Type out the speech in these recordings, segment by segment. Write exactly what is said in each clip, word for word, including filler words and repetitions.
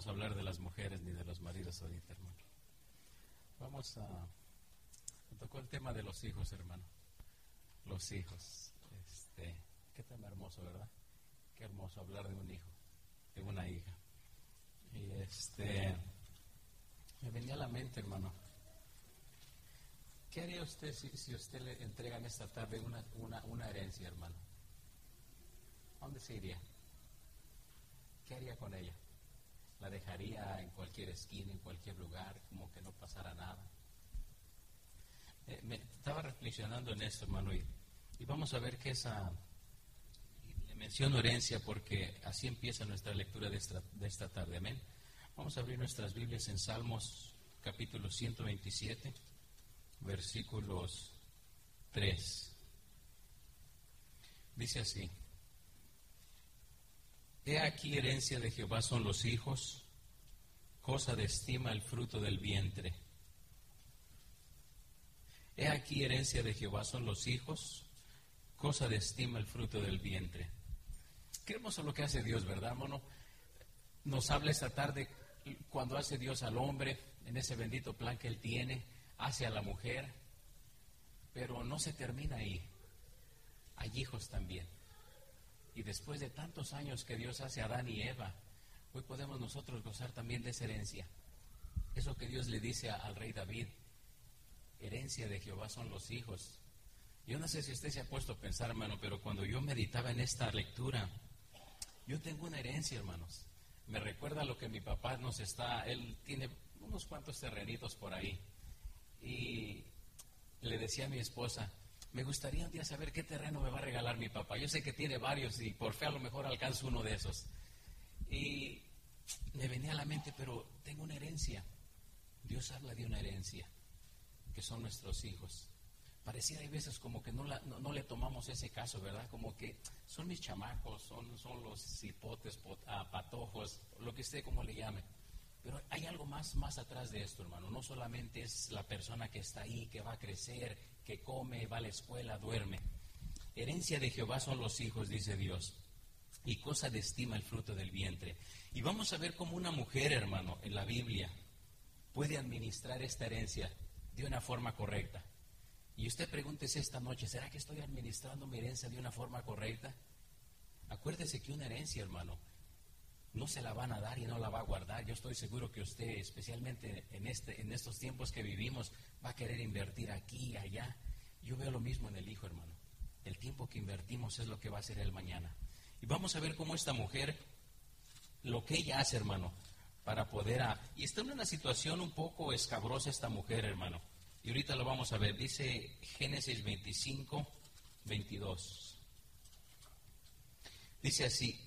vamos a hablar de las mujeres ni de los maridos ahorita, hermano. Vamos a... Me tocó el tema de los hijos, hermano. Los hijos. Este, qué tema hermoso, ¿verdad? Qué hermoso hablar de un hijo, de una hija. Y este... Me venía a la mente, hermano. ¿Qué haría usted si, si usted le entregan esta tarde una, una, una herencia, hermano? ¿A dónde se iría? ¿Qué haría con ella? ¿La dejaría en cualquier esquina, en cualquier lugar, como que no pasara nada? Eh, me estaba reflexionando en esto, hermano, y, y vamos a ver que esa... Le menciono herencia porque así empieza nuestra lectura de esta, de esta tarde, amén. Vamos a abrir nuestras Biblias en Salmos capítulo ciento veintisiete, versículos tres. Dice así: He aquí herencia de Jehová son los hijos, cosa de estima el fruto del vientre. He aquí herencia de Jehová son los hijos, cosa de estima el fruto del vientre. Qué hermoso lo que hace Dios, ¿verdad, hermano? Nos habla esta tarde cuando hace Dios al hombre, en ese bendito plan que Él tiene, hace a la mujer, pero no se termina ahí. Hay hijos también. Y después de tantos años que Dios hace a Adán y Eva, hoy podemos nosotros gozar también de esa herencia. Eso que Dios le dice a, al rey David: herencia de Jehová son los hijos. Yo no sé si usted se ha puesto a pensar, hermano, pero cuando yo meditaba en esta lectura, yo tengo una herencia, hermanos. Me recuerda lo que mi papá nos está, él tiene unos cuantos terrenitos por ahí. Y le decía a mi esposa: me gustaría un día saber qué terreno me va a regalar mi papá. Yo sé que tiene varios y por fe a lo mejor alcanzo uno de esos. Y me venía a la mente, pero tengo una herencia. Dios habla de una herencia, que son nuestros hijos. Pareciera hay veces como que no, la, no, no le tomamos ese caso, ¿verdad? Como que son mis chamacos, son, son los cipotes, pot, ah, patojos, lo que usted como le llame. Pero hay algo más, más atrás de esto, hermano. No solamente es la persona que está ahí, que va a crecer, que come, va a la escuela, duerme. Herencia de Jehová son los hijos, dice Dios, y cosa de estima el fruto del vientre. Y vamos a ver cómo una mujer, hermano, en la Biblia puede administrar esta herencia de una forma correcta. Y usted pregúntese esta noche: ¿será que estoy administrando mi herencia de una forma correcta? Acuérdese que una herencia, hermano, no se la van a dar y no la va a guardar. Yo estoy seguro que usted, especialmente en, este, en estos tiempos que vivimos, va a querer invertir aquí y allá. Yo veo lo mismo en el hijo, hermano. El tiempo que invertimos es lo que va a ser el mañana. Y vamos a ver cómo esta mujer, lo que ella hace, hermano, para poder... A, y está en una situación un poco escabrosa esta mujer, hermano. Y ahorita lo vamos a ver. Dice Génesis veinticinco, veintidós. Dice así: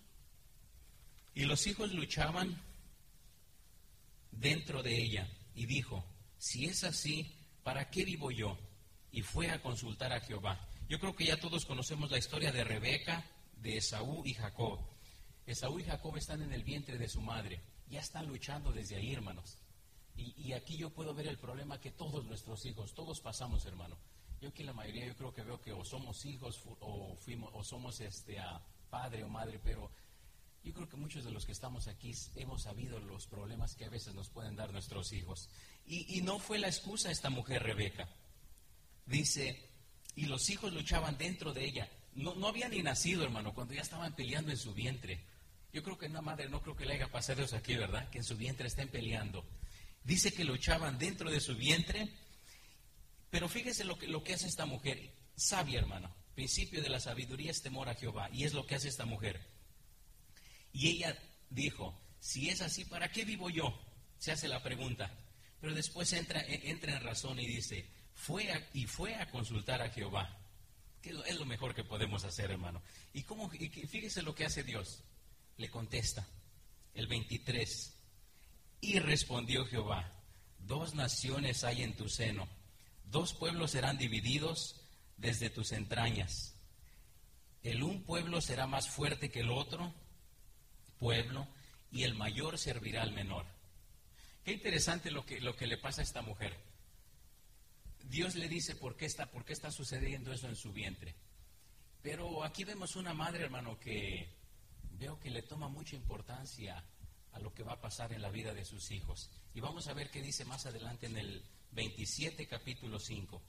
y los hijos luchaban dentro de ella, y dijo: si es así, ¿para qué vivo yo? Y fue a consultar a Jehová. Yo creo que ya todos conocemos la historia de Rebeca, de Esaú y Jacob. Esaú y Jacob están en el vientre de su madre. Ya están luchando desde ahí, hermanos. Y, y aquí yo puedo ver el problema que todos nuestros hijos, todos pasamos, hermano. Yo aquí la mayoría, yo creo que veo que o somos hijos o fuimos o somos este a padre o madre, pero yo creo que muchos de los que estamos aquí hemos sabido los problemas que a veces nos pueden dar nuestros hijos. Y, y no fue la excusa esta mujer Rebeca. Dice: y los hijos luchaban dentro de ella. No, no había ni nacido, hermano, cuando ya estaban peleando en su vientre. Yo creo que una madre no creo que le haya pasado eso aquí, ¿verdad? Que en su vientre estén peleando. Dice que luchaban dentro de su vientre. Pero fíjese lo que, lo que hace esta mujer. Sabia, hermano. Principio de la sabiduría es temor a Jehová. Y es lo que hace esta mujer. Y ella dijo: si es así, ¿para qué vivo yo? Se hace la pregunta. Pero después entra, entra en razón y dice: fue a, y fue a consultar a Jehová. Que es lo mejor que podemos hacer, hermano. Y, cómo, y fíjese lo que hace Dios. Le contesta. El veintitrés. Y respondió Jehová: dos naciones hay en tu seno, dos pueblos serán divididos desde tus entrañas. El un pueblo será más fuerte que el otro pueblo, y el mayor servirá al menor. Qué interesante lo que, lo que le pasa a esta mujer. Dios le dice por qué está, por qué está sucediendo eso en su vientre. Pero aquí vemos una madre, hermano, que veo que le toma mucha importancia a lo que va a pasar en la vida de sus hijos. Y vamos a ver qué dice más adelante en el veintisiete, capítulo cinco.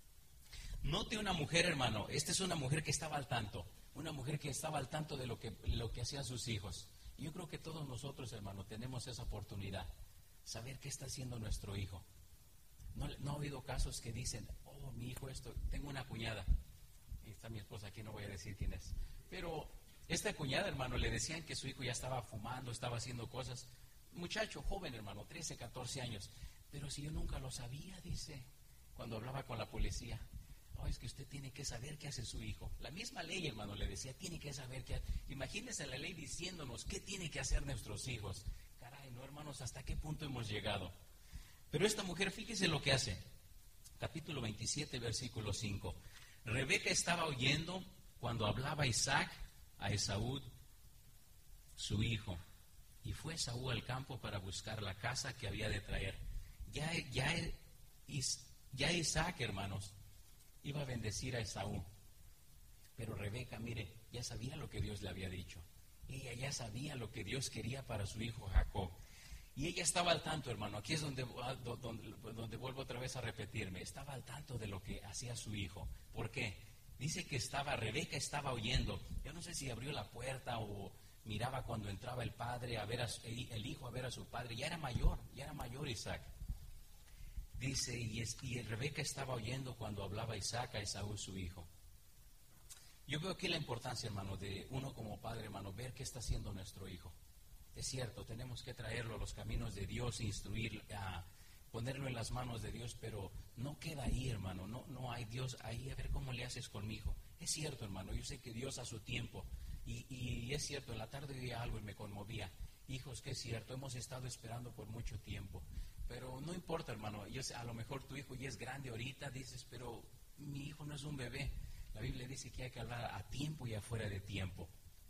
Note una mujer, hermano, esta es una mujer que estaba al tanto, una mujer que estaba al tanto de lo que, lo que hacían sus hijos. Y yo creo que todos nosotros, hermano, tenemos esa oportunidad, saber qué está haciendo nuestro hijo. No, no ha habido casos que dicen, oh, mi hijo esto, tengo una cuñada, y está mi esposa aquí, no voy a decir quién es, pero esta cuñada, hermano, le decían que su hijo ya estaba fumando, estaba haciendo cosas, muchacho joven, hermano, trece, catorce años, pero si yo nunca lo sabía, dice, cuando hablaba con la policía. Oh, es que usted tiene que saber qué hace su hijo. La misma ley, hermano, le decía, tiene que saber qué hace. Imagínense la ley diciéndonos qué tiene que hacer nuestros hijos. Caray, no, hermanos, ¿hasta qué punto hemos llegado? Pero esta mujer, fíjese lo que hace. Capítulo veintisiete, versículo cinco. Rebeca estaba oyendo cuando hablaba Isaac a Esaú, su hijo. Y fue Esaú al campo para buscar la caza que había de traer. Ya, ya, ya Isaac, hermanos, iba a bendecir a Esaú, pero Rebeca, mire, ya sabía lo que Dios le había dicho. Ella ya sabía lo que Dios quería para su hijo Jacob. Y ella estaba al tanto, hermano. Aquí es donde, donde, donde vuelvo otra vez a repetirme. Estaba al tanto de lo que hacía su hijo. ¿Por qué? Dice que estaba, Rebeca estaba oyendo. Yo no sé si abrió la puerta o miraba cuando entraba el padre a ver a su, el hijo a ver a su padre. Ya era mayor, ya era mayor Isaac. Dice, y, es, y Rebeca estaba oyendo cuando hablaba Isaac a Esaú, su hijo. Yo veo aquí la importancia, hermano, de uno como padre, hermano, ver qué está haciendo nuestro hijo. Es cierto, tenemos que traerlo a los caminos de Dios, instruir, a ponerlo en las manos de Dios, pero no queda ahí, hermano, no, no hay Dios ahí, a ver cómo le haces con mi hijo. Es cierto, hermano, yo sé que Dios a su tiempo, y, y es cierto, en la tarde oía algo y me conmovía. Hijos, que es cierto, hemos estado esperando por mucho tiempo. Pero no importa, hermano, yo sé, a lo mejor tu hijo ya es grande ahorita, dices, pero mi hijo no es un bebé. La Biblia dice que hay que hablar a tiempo y afuera de tiempo.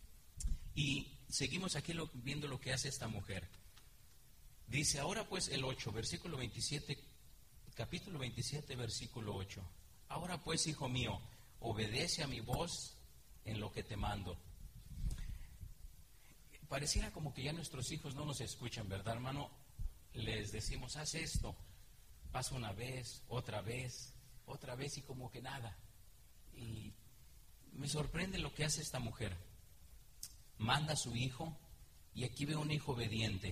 Y seguimos aquí lo, viendo lo que hace esta mujer. Dice, ahora pues el ocho, versículo veintisiete, capítulo veintisiete, versículo ocho. Ahora pues, hijo mío, obedece a mi voz en lo que te mando. Pareciera como que ya nuestros hijos no nos escuchan, ¿verdad, hermano? Les decimos, haz esto, pasa una vez, otra vez, otra vez y como que nada. Y me sorprende lo que hace esta mujer. Manda a su hijo y aquí veo un hijo obediente.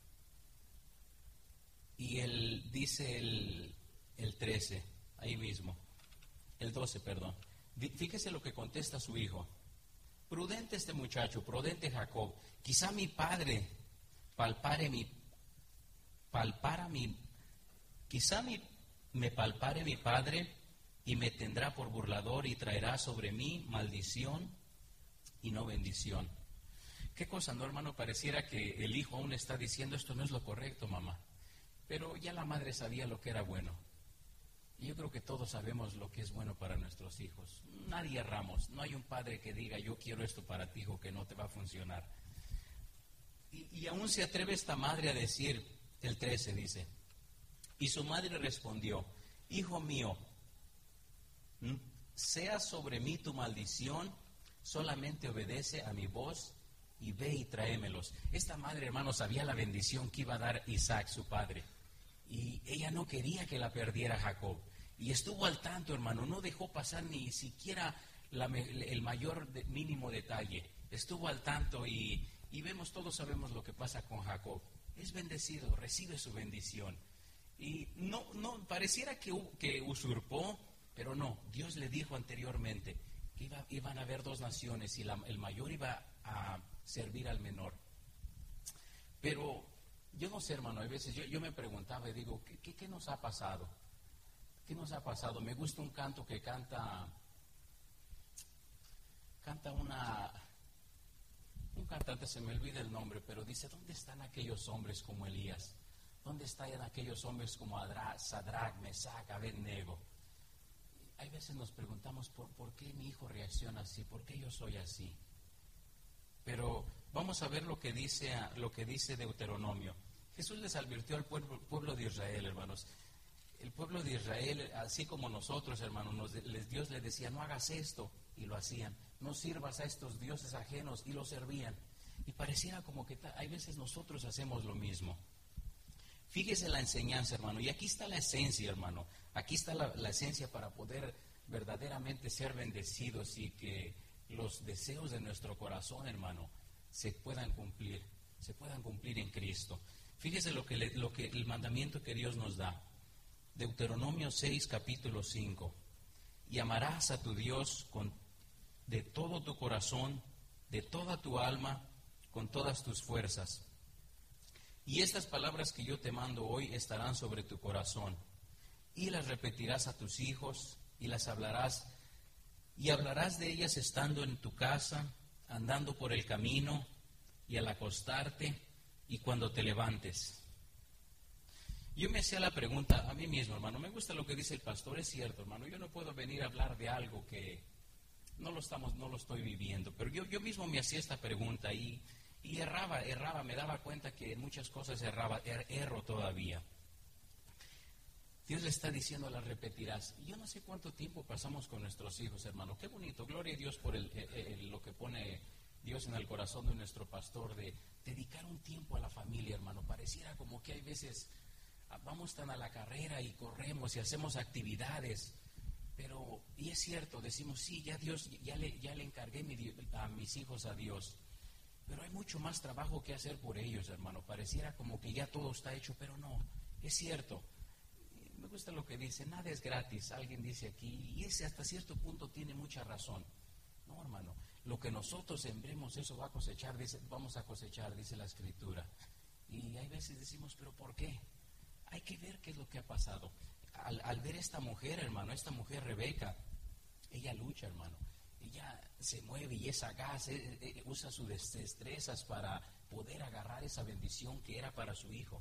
Y él dice el, el trece, ahí mismo, el doce, perdón. Fíjese lo que contesta su hijo. Prudente este muchacho, prudente Jacob, quizá mi padre palpare mi palpara mi, quizá mi, me palpare mi padre y me tendrá por burlador y traerá sobre mí maldición y no bendición. ¿Qué cosa, no, hermano? Pareciera que el hijo aún está diciendo, esto no es lo correcto, mamá. Pero ya la madre sabía lo que era bueno. Y yo creo que todos sabemos lo que es bueno para nuestros hijos. Nadie erramos. No hay un padre que diga, yo quiero esto para ti, hijo, que no te va a funcionar. Y, y aún se atreve esta madre a decir, el trece dice, y su madre respondió, hijo mío, sea sobre mí tu maldición, solamente obedece a mi voz y ve y tráemelos. Esta madre, hermano, sabía la bendición que iba a dar Isaac, su padre, y ella no quería que la perdiera Jacob, y estuvo al tanto, hermano, no dejó pasar ni siquiera la, el mayor de, mínimo detalle, estuvo al tanto y, y vemos, todos sabemos lo que pasa con Jacob. Es bendecido, recibe su bendición. Y no, no pareciera que, que usurpó, pero no, Dios le dijo anteriormente que iba, iban a haber dos naciones y la, el mayor iba a servir al menor. Pero yo no sé, hermano, a veces yo, yo me preguntaba y digo, ¿qué, qué, ¿qué nos ha pasado? ¿Qué nos ha pasado? Me gusta un canto que canta, canta una... Un cantante, se me olvida el nombre, pero dice, ¿dónde están aquellos hombres como Elías? ¿Dónde están aquellos hombres como Sadrach, Mesach, Abednego? Hay veces nos preguntamos, ¿por, ¿por qué mi hijo reacciona así? ¿Por qué yo soy así? Pero vamos a ver lo que dice, lo que dice Deuteronomio. Jesús les advirtió al pueblo, pueblo de Israel, hermanos. El pueblo de Israel, así como nosotros, hermanos, nos, les, Dios les decía, no hagas esto, y lo hacían. No sirvas a estos dioses ajenos, y lo servían. Y pareciera como que ta- hay veces nosotros hacemos lo mismo. Fíjese la enseñanza, hermano, y aquí está la esencia, hermano. Aquí está la, la esencia para poder verdaderamente ser bendecidos y que los deseos de nuestro corazón, hermano, se puedan cumplir, se puedan cumplir en Cristo. Fíjese lo que, le, lo que el mandamiento que Dios nos da. Deuteronomio seis, capítulo cinco. Y amarás a tu Dios con, de todo tu corazón, de toda tu alma, con todas tus fuerzas. Y estas palabras que yo te mando hoy estarán sobre tu corazón, y las repetirás a tus hijos, y las hablarás, y hablarás de ellas estando en tu casa, andando por el camino, y al acostarte, y cuando te levantes. Yo me hacía la pregunta a mí mismo, hermano, me gusta lo que dice el pastor, es cierto, hermano, yo no puedo venir a hablar de algo que no lo estamos, no lo estoy viviendo, pero yo, yo mismo me hacía esta pregunta y, y erraba, erraba, me daba cuenta que en muchas cosas erraba, er, erro todavía. Dios le está diciendo, las repetirás. Yo no sé cuánto tiempo pasamos con nuestros hijos, hermano, qué bonito, gloria a Dios por el, el, el, lo que pone Dios en el corazón de nuestro pastor, de dedicar un tiempo a la familia, hermano. Pareciera como que hay veces vamos tan a la carrera y corremos y hacemos actividades, pero, y es cierto, decimos, sí, ya Dios, ya le, ya le encargué mi, a mis hijos a Dios, pero hay mucho más trabajo que hacer por ellos, hermano. Pareciera como que ya todo está hecho, pero no, es cierto. Me gusta lo que dice, nada es gratis, alguien dice aquí, y ese hasta cierto punto tiene mucha razón. No, hermano, lo que nosotros sembremos, eso va a cosechar, dice, vamos a cosechar, dice la Escritura. Y hay veces decimos, pero ¿por qué? Hay que ver qué es lo que ha pasado. Al, al ver esta mujer, hermano, esta mujer Rebeca, ella lucha, hermano. Ella se mueve y es sagaz, eh, eh, usa sus destrezas para poder agarrar esa bendición que era para su hijo.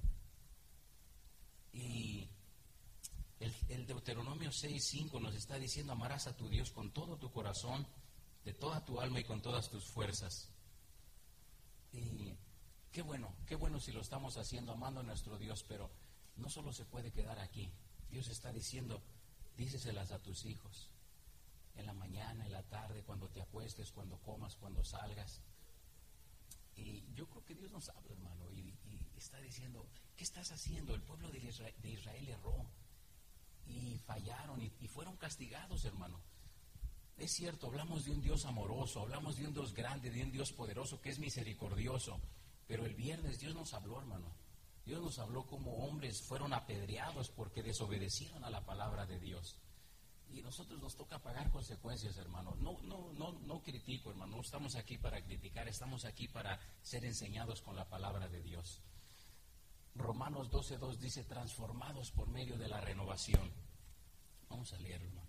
Y el, el Deuteronomio seis cinco nos está diciendo, amarás a tu Dios con todo tu corazón, de toda tu alma y con todas tus fuerzas. Y qué bueno, qué bueno si lo estamos haciendo amando a nuestro Dios, pero no solo se puede quedar aquí. Dios está diciendo, díceselas a tus hijos, en la mañana, en la tarde, cuando te acuestes, cuando comas, cuando salgas. Y yo creo que Dios nos habla, hermano, y, y está diciendo, ¿qué estás haciendo? El pueblo de Israel, de Israel erró y fallaron y, y fueron castigados, hermano. Es cierto, hablamos de un Dios amoroso, hablamos de un Dios grande, de un Dios poderoso que es misericordioso, pero el viernes Dios nos habló, hermano. Dios nos habló como hombres fueron apedreados porque desobedecieron a la palabra de Dios. Y nosotros nos toca pagar consecuencias, hermano. No, no, no, no critico, hermano. No estamos aquí para criticar, estamos aquí para ser enseñados con la palabra de Dios. Romanos doce dos dice, transformados por medio de la renovación. Vamos a leerlo, hermano.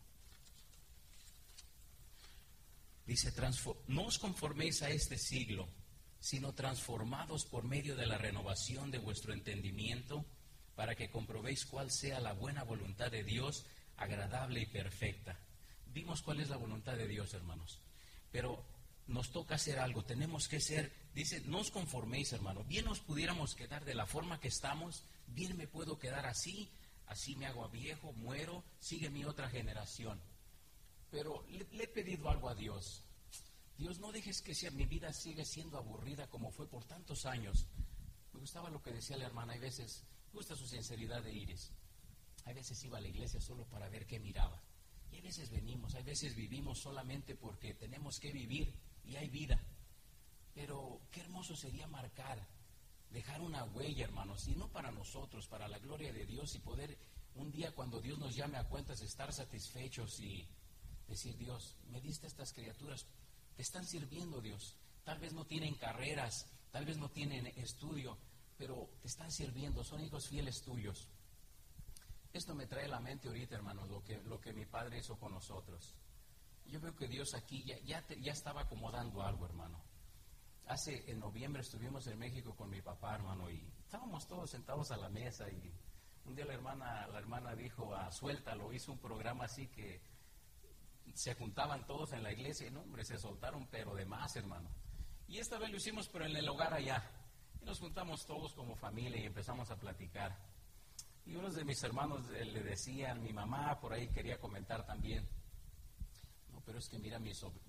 Dice, no os conforméis a este siglo, sino transformados por medio de la renovación de vuestro entendimiento, para que comprobéis cuál sea la buena voluntad de Dios, agradable y perfecta. Vimos cuál es la voluntad de Dios, hermanos, pero nos toca hacer algo, tenemos que ser, dice, no os conforméis, hermano, bien nos pudiéramos quedar de la forma que estamos, bien me puedo quedar así, así me hago viejo, muero, sigue mi otra generación, pero le, le he pedido algo a Dios. Dios, no dejes que sea, mi vida siga siendo aburrida como fue por tantos años. Me gustaba lo que decía la hermana, hay veces, me gusta su sinceridad de Iris. Hay veces iba a la iglesia solo para ver qué miraba. Y hay veces venimos, hay veces vivimos solamente porque tenemos que vivir y hay vida. Pero qué hermoso sería marcar, dejar una huella, hermanos, y no para nosotros, para la gloria de Dios y poder un día cuando Dios nos llame a cuentas estar satisfechos y decir, Dios, me diste estas criaturas, te están sirviendo, Dios. Tal vez no tienen carreras, tal vez no tienen estudio, pero te están sirviendo, son hijos fieles tuyos. Esto me trae a la mente ahorita, hermanos, lo que, lo que mi padre hizo con nosotros. Yo veo que Dios aquí ya, ya, te, ya estaba acomodando algo, hermano. Hace, en noviembre estuvimos en México con mi papá, hermano, y estábamos todos sentados a la mesa y un día la hermana, la hermana dijo, ah, suéltalo, hizo un programa así que se juntaban todos en la iglesia y no, hombre, se soltaron, pero de más, hermano. Y esta vez lo hicimos, pero en el hogar allá. Y nos juntamos todos como familia y empezamos a platicar. Y unos de mis hermanos eh, le decían, mi mamá por ahí quería comentar también, no, pero es que mira, mi sobrino,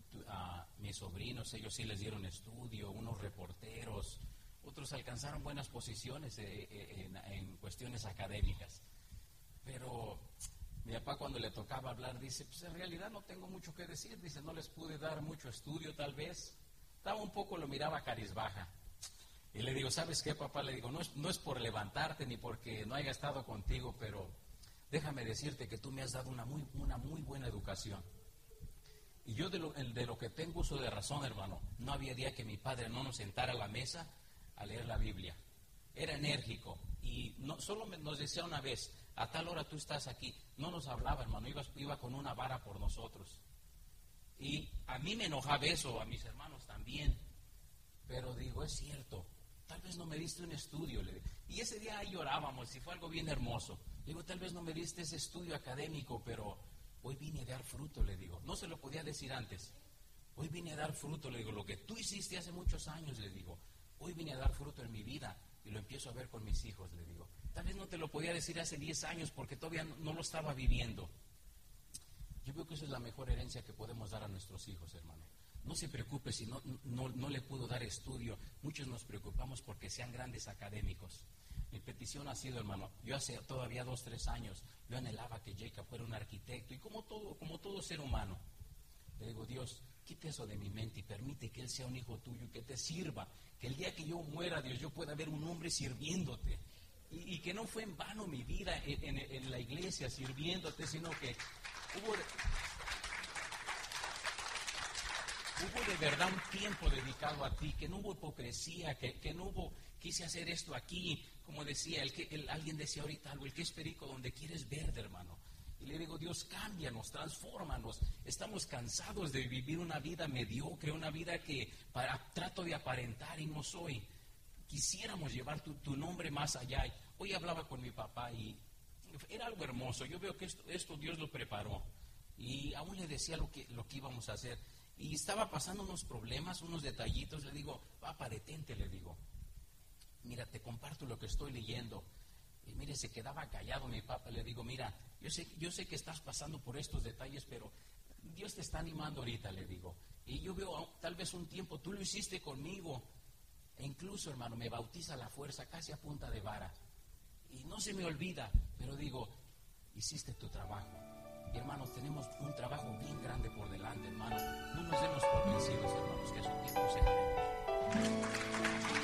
a mis sobrinos, ellos sí les dieron estudio, unos reporteros, otros alcanzaron buenas posiciones en, en cuestiones académicas. Pero mi papá, cuando le tocaba hablar, dice, pues en realidad no tengo mucho que decir, dice, no les pude dar mucho estudio tal vez, estaba un poco, lo miraba carizbaja. Y le digo, ¿sabes qué, papá? Le digo, no es, no es por levantarte ni porque no haya estado contigo, pero déjame decirte que tú me has dado una muy, una muy buena educación. Y yo de lo, de lo que tengo uso de razón, hermano, no había día que mi padre no nos sentara a la mesa a leer la Biblia. Era enérgico y no solo me, nos decía una vez, a tal hora tú estás aquí. No nos hablaba, hermano, iba, iba con una vara por nosotros. Y a mí me enojaba eso, a mis hermanos también. Pero digo, es cierto, tal vez no me diste un estudio. Le digo. Y ese día ahí llorábamos y fue algo bien hermoso. Le digo, tal vez no me diste ese estudio académico, pero hoy vine a dar fruto, le digo. No se lo podía decir antes. Hoy vine a dar fruto, le digo. Lo que tú hiciste hace muchos años, le digo. Hoy vine a dar fruto en mi vida y lo empiezo a ver con mis hijos, le digo. Tal vez no te lo podía decir hace diez años porque todavía no, no lo estaba viviendo. Yo veo que esa es la mejor herencia que podemos dar a nuestros hijos, hermano. No se preocupe si no, no, no le pudo dar estudio. Muchos nos preocupamos porque sean grandes académicos. Mi petición ha sido, hermano, yo hace todavía dos, tres años, yo anhelaba que Jacob fuera un arquitecto y como todo, como todo ser humano. Le digo, Dios, quita eso de mi mente y permite que él sea un hijo tuyo y que te sirva. Que el día que yo muera, Dios, yo pueda ver un hombre sirviéndote. Y, y que no fue en vano mi vida en, en, en la iglesia sirviéndote, sino que hubo de, hubo de verdad un tiempo dedicado a ti, que no hubo hipocresía, que, que no hubo, quise hacer esto aquí, como decía, el que, el, alguien decía ahorita algo, el que es perico donde quieres verde, hermano. Y le digo, Dios, cámbianos, transfórmanos. Estamos cansados de vivir una vida mediocre, una vida que para, trato de aparentar y no soy. Quisiéramos llevar tu, tu nombre más allá. Hoy hablaba con mi papá y era algo hermoso. Yo veo que esto, esto Dios lo preparó. Y aún le decía lo que, lo que íbamos a hacer. Y estaba pasando unos problemas, unos detallitos. Le digo, papá, detente, le digo. Mira, te comparto lo que estoy leyendo. Y mire, se quedaba callado mi papá. Le digo, mira, yo sé, yo sé que estás pasando por estos detalles, pero Dios te está animando ahorita, le digo. Y yo veo, tal vez un tiempo, tú lo hiciste conmigo. E incluso, hermano, me bautiza a la fuerza, casi a punta de vara. Y no se me olvida, pero digo, hiciste tu trabajo. Y hermanos, tenemos un trabajo bien grande por delante, hermano. No nos demos por vencidos, hermanos, que a su tiempo se haremos.